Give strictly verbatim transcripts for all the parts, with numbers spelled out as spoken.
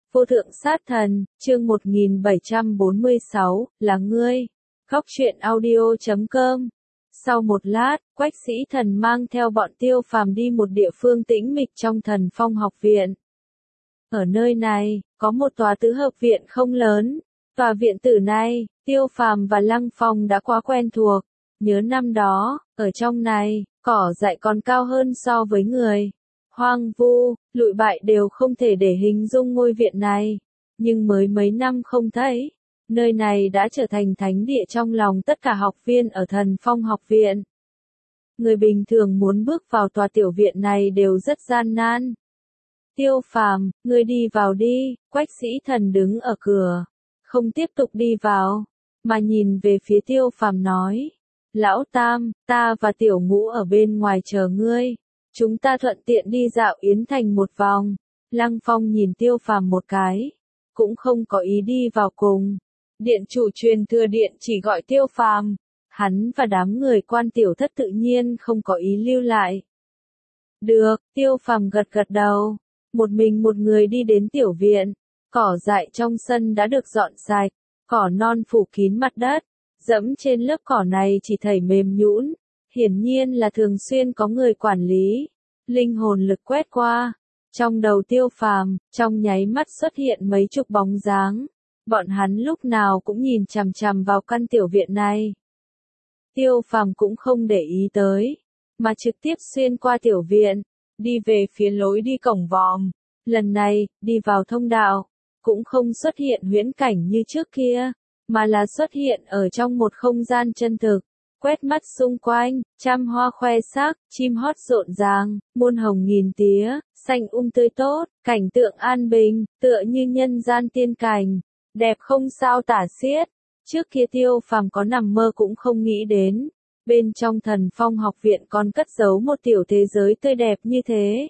Vô thượng sát thần, chương một nghìn bảy trăm bốn mươi sáu, là ngươi. Góc truyện audio chấm com. Sau một lát, Quách Sĩ Thần mang theo bọn Tiêu Phàm đi một địa phương tĩnh mịch trong Thần Phong học viện. Ở nơi này, có một tòa tứ hợp viện không lớn. Tòa viện tử này, Tiêu Phàm và Lăng Phong đã quá quen thuộc. Nhớ năm đó, ở trong này, cỏ dại còn cao hơn so với người. Hoang vu, lụi bại đều không thể để hình dung ngôi viện này. Nhưng mới mấy năm không thấy, nơi này đã trở thành thánh địa trong lòng tất cả học viên ở Thần Phong học viện. Người bình thường muốn bước vào tòa tiểu viện này đều rất gian nan. Tiêu Phàm, ngươi đi vào đi, Quách Sĩ Thần đứng ở cửa, không tiếp tục đi vào, mà nhìn về phía Tiêu Phàm nói. Lão Tam, ta và Tiểu Ngũ ở bên ngoài chờ ngươi. Chúng ta thuận tiện đi dạo Yến Thành một vòng. Lăng Phong nhìn Tiêu Phàm một cái, cũng không có ý đi vào cùng. Điện chủ truyền thừa điện chỉ gọi Tiêu Phàm, hắn và đám người quan tiểu thất tự nhiên không có ý lưu lại. Được, Tiêu Phàm gật gật đầu, một mình một người đi đến tiểu viện. Cỏ dại trong sân đã được dọn sạch, cỏ non phủ kín mặt đất, dẫm trên lớp cỏ này chỉ thấy mềm nhũn. Hiển nhiên là thường xuyên có người quản lý. Linh hồn lực quét qua, trong đầu Tiêu Phàm, trong nháy mắt xuất hiện mấy chục bóng dáng. Bọn hắn lúc nào cũng nhìn chằm chằm vào căn tiểu viện này. Tiêu Phàm cũng không để ý tới, mà trực tiếp xuyên qua tiểu viện, đi về phía lối đi cổng vòm. Lần này, đi vào thông đạo, cũng không xuất hiện huyễn cảnh như trước kia, mà là xuất hiện ở trong một không gian chân thực. Quét mắt xung quanh, trăm hoa khoe sắc, chim hót rộn ràng, muôn hồng nghìn tía, xanh um tươi tốt, cảnh tượng an bình, tựa như nhân gian tiên cảnh, đẹp không sao tả xiết. Trước kia Tiêu Phàm có nằm mơ cũng không nghĩ đến, bên trong Thần Phong học viện còn cất giấu một tiểu thế giới tươi đẹp như thế.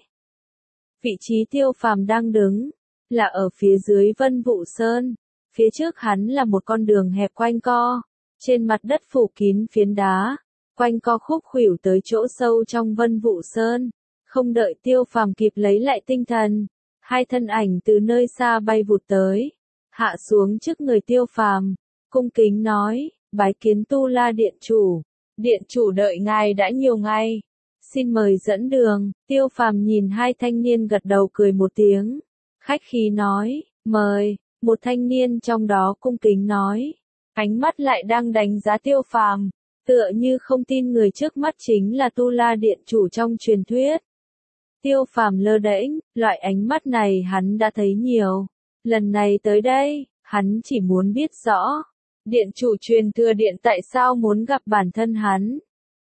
Vị trí Tiêu Phàm đang đứng, là ở phía dưới Vân Vũ Sơn, phía trước hắn là một con đường hẹp quanh co. Trên mặt đất phủ kín phiến đá, quanh co khúc khuỷu tới chỗ sâu trong Vân Vũ Sơn. Không đợi Tiêu Phàm kịp lấy lại tinh thần, hai thân ảnh từ nơi xa bay vụt tới, hạ xuống trước người Tiêu Phàm, cung kính nói, bái kiến Tu La Điện chủ. Điện chủ đợi ngài đã nhiều ngày, xin mời dẫn đường. Tiêu Phàm nhìn hai thanh niên gật đầu cười một tiếng, khách khí nói, mời. Một thanh niên trong đó cung kính nói. Ánh mắt lại đang đánh giá Tiêu Phàm, tựa như không tin người trước mắt chính là Tu La Điện chủ trong truyền thuyết. Tiêu Phàm lơ đễnh, loại ánh mắt này hắn đã thấy nhiều. Lần này tới đây, hắn chỉ muốn biết rõ, điện chủ truyền thừa điện tại sao muốn gặp bản thân hắn.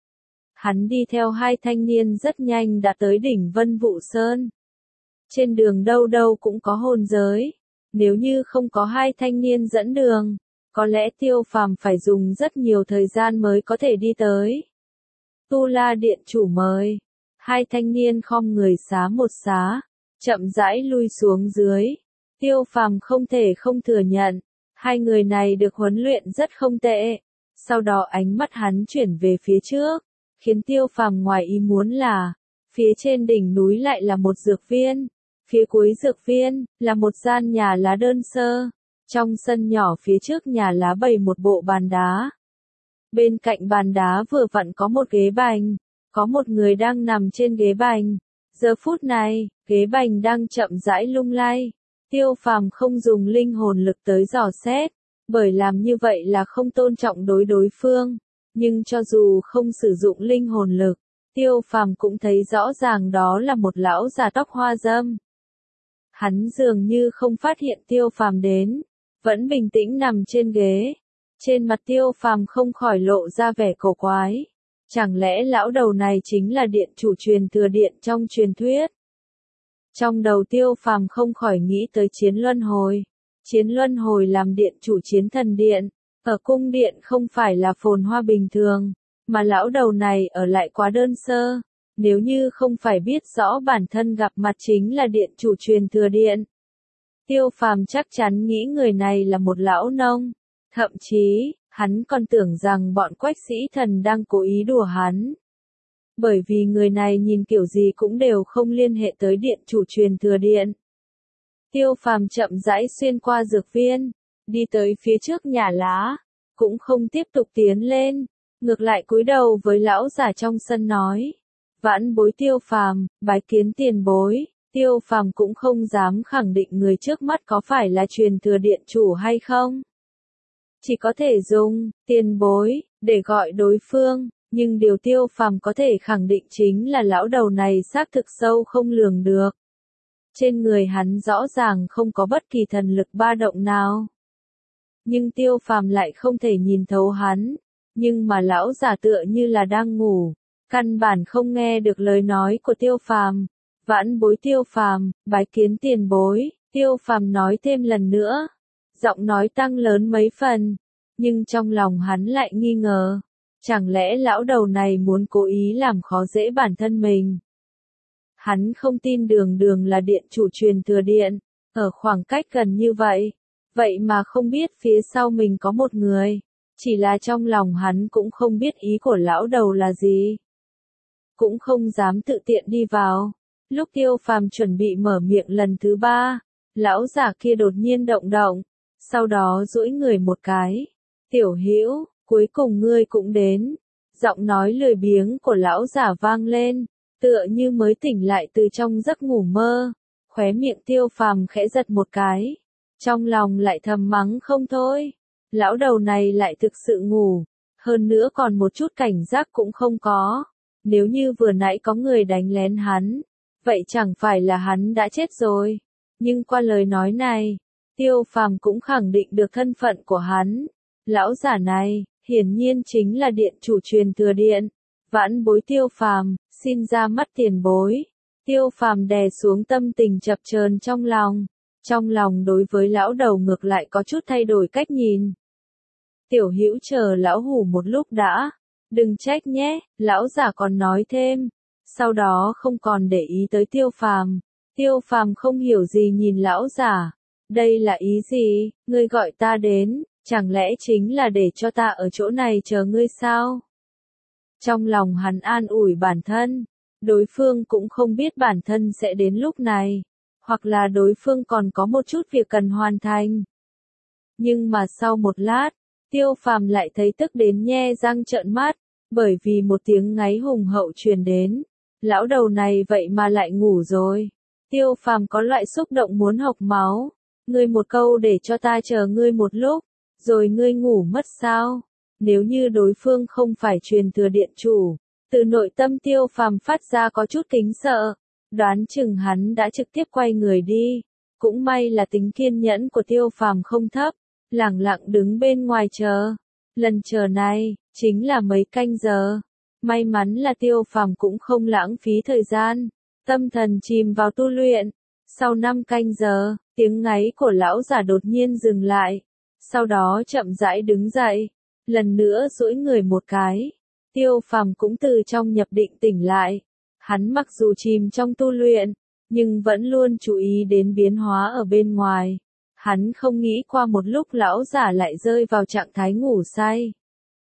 Hắn đi theo hai thanh niên rất nhanh đã tới đỉnh Vân Vũ Sơn. Trên đường đâu đâu cũng có hồn giới, nếu như không có hai thanh niên dẫn đường, có lẽ Tiêu Phàm phải dùng rất nhiều thời gian mới có thể đi tới. Tu La Điện chủ mời. Hai thanh niên khom người xá một xá, chậm rãi lui xuống dưới. Tiêu Phàm không thể không thừa nhận, hai người này được huấn luyện rất không tệ. Sau đó ánh mắt hắn chuyển về phía trước, khiến Tiêu Phàm ngoài ý muốn là, phía trên đỉnh núi lại là một dược viên, phía cuối dược viên là một gian nhà lá đơn sơ. Trong sân nhỏ phía trước nhà lá bày một bộ bàn đá. Bên cạnh bàn đá vừa vặn có một ghế bành, có một người đang nằm trên ghế bành. Giờ phút này, ghế bành đang chậm rãi lung lay. Tiêu Phàm không dùng linh hồn lực tới dò xét, bởi làm như vậy là không tôn trọng đối đối phương. Nhưng cho dù không sử dụng linh hồn lực, Tiêu Phàm cũng thấy rõ ràng đó là một lão già tóc hoa râm. Hắn dường như không phát hiện Tiêu Phàm đến, vẫn bình tĩnh nằm trên ghế. Trên mặt Tiêu Phàm không khỏi lộ ra vẻ cổ quái. Chẳng lẽ lão đầu này chính là điện chủ truyền thừa điện trong truyền thuyết? Trong đầu Tiêu Phàm không khỏi nghĩ tới Chiến Luân Hồi. Chiến Luân Hồi làm điện chủ Chiến Thần Điện, ở cung điện không phải là phồn hoa bình thường, mà lão đầu này ở lại quá đơn sơ. Nếu như không phải biết rõ bản thân gặp mặt chính là điện chủ truyền thừa điện, Tiêu Phàm chắc chắn nghĩ người này là một lão nông. Thậm chí, hắn còn tưởng rằng bọn Quách Sĩ Thần đang cố ý đùa hắn. Bởi vì người này nhìn kiểu gì cũng đều không liên hệ tới điện chủ truyền thừa điện. Tiêu Phàm chậm rãi xuyên qua dược viên, đi tới phía trước nhà lá, cũng không tiếp tục tiến lên, ngược lại cúi đầu với lão giả trong sân nói: "Vãn bối Tiêu Phàm, bái kiến tiền bối." Tiêu Phàm cũng không dám khẳng định người trước mắt có phải là truyền thừa điện chủ hay không. Chỉ có thể dùng tiền bối để gọi đối phương, nhưng điều Tiêu Phàm có thể khẳng định chính là lão đầu này xác thực sâu không lường được. Trên người hắn rõ ràng không có bất kỳ thần lực ba động nào. Nhưng Tiêu Phàm lại không thể nhìn thấu hắn, nhưng mà lão giả tựa như là đang ngủ, căn bản không nghe được lời nói của Tiêu Phàm. "Vãn bối Tiêu Phàm, bái kiến tiền bối." Tiêu Phàm nói thêm lần nữa, giọng nói tăng lớn mấy phần, nhưng trong lòng hắn lại nghi ngờ, chẳng lẽ lão đầu này muốn cố ý làm khó dễ bản thân mình. Hắn không tin Đường Đường là điện chủ truyền thừa điện, ở khoảng cách gần như vậy, vậy mà không biết phía sau mình có một người, chỉ là trong lòng hắn cũng không biết ý của lão đầu là gì. Cũng không dám tự tiện đi vào. Lúc Tiêu Phàm chuẩn bị mở miệng lần thứ ba, lão giả kia đột nhiên động động, sau đó duỗi người một cái. "Tiểu Hữu, cuối cùng ngươi cũng đến." Giọng nói lười biếng của lão giả vang lên, tựa như mới tỉnh lại từ trong giấc ngủ mơ. Khóe miệng Tiêu Phàm khẽ giật một cái, trong lòng lại thầm mắng không thôi. Lão đầu này lại thực sự ngủ, hơn nữa còn một chút cảnh giác cũng không có. Nếu như vừa nãy có người đánh lén hắn, vậy chẳng phải là hắn đã chết rồi. Nhưng qua lời nói này, Tiêu Phàm cũng khẳng định được thân phận của hắn. Lão giả này, hiển nhiên chính là điện chủ truyền thừa điện. "Vãn bối Tiêu Phàm, xin ra mắt tiền bối." Tiêu Phàm đè xuống tâm tình chập chờn trong lòng. Trong lòng đối với lão đầu ngược lại có chút thay đổi cách nhìn. "Tiểu Hữu chờ lão hủ một lúc đã. Đừng trách nhé." Lão giả còn nói thêm. Sau đó không còn để ý tới Tiêu Phàm. Tiêu Phàm không hiểu gì nhìn lão giả. "Đây là ý gì? Ngươi gọi ta đến, chẳng lẽ chính là để cho ta ở chỗ này chờ ngươi sao?" Trong lòng hắn an ủi bản thân, đối phương cũng không biết bản thân sẽ đến lúc này, hoặc là đối phương còn có một chút việc cần hoàn thành. Nhưng mà sau một lát, Tiêu Phàm lại thấy tức đến nhe răng trợn mắt, bởi vì một tiếng ngáy hùng hậu truyền đến. Lão đầu này vậy mà lại ngủ rồi. Tiêu Phàm có loại xúc động muốn hộc máu. "Ngươi một câu để cho ta chờ ngươi một lúc, rồi ngươi ngủ mất sao?" Nếu như đối phương không phải truyền thừa điện chủ, từ nội tâm Tiêu Phàm phát ra có chút kính sợ, đoán chừng hắn đã trực tiếp quay người đi. Cũng may là tính kiên nhẫn của Tiêu Phàm không thấp, lẳng lặng đứng bên ngoài chờ. Lần chờ này, chính là mấy canh giờ. May mắn là Tiêu Phàm cũng không lãng phí thời gian, tâm thần chìm vào tu luyện. Sau năm canh giờ, tiếng ngáy của lão giả đột nhiên dừng lại, sau đó chậm rãi đứng dậy, lần nữa duỗi người một cái. Tiêu Phàm cũng từ trong nhập định tỉnh lại. Hắn mặc dù chìm trong tu luyện, nhưng vẫn luôn chú ý đến biến hóa ở bên ngoài. Hắn không nghĩ qua một lúc lão giả lại rơi vào trạng thái ngủ say.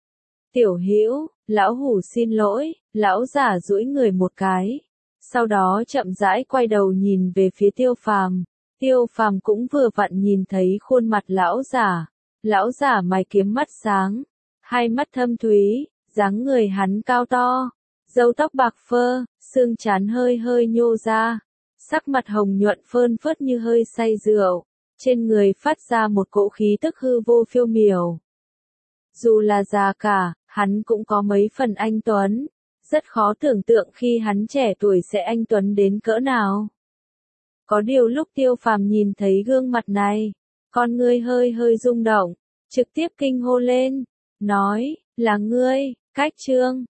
"Tiểu Hữu, lão hủ xin lỗi." Lão giả duỗi người một cái, sau đó chậm rãi quay đầu nhìn về phía Tiêu Phàm. Tiêu Phàm cũng vừa vặn nhìn thấy khuôn mặt lão giả. Lão giả mày kiếm mắt sáng, hai mắt thâm thúy, dáng người hắn cao to, râu tóc bạc phơ, xương trán hơi hơi nhô ra, sắc mặt hồng nhuận phơn phớt như hơi say rượu, trên người phát ra một cỗ khí tức hư vô phiêu miểu. Dù là già cả, hắn cũng có mấy phần anh tuấn, rất khó tưởng tượng khi hắn trẻ tuổi sẽ anh tuấn đến cỡ nào. Có điều lúc Tiêu Phàm nhìn thấy gương mặt này, con ngươi hơi hơi rung động, trực tiếp kinh hô lên, nói: "Là ngươi, Cách Trương."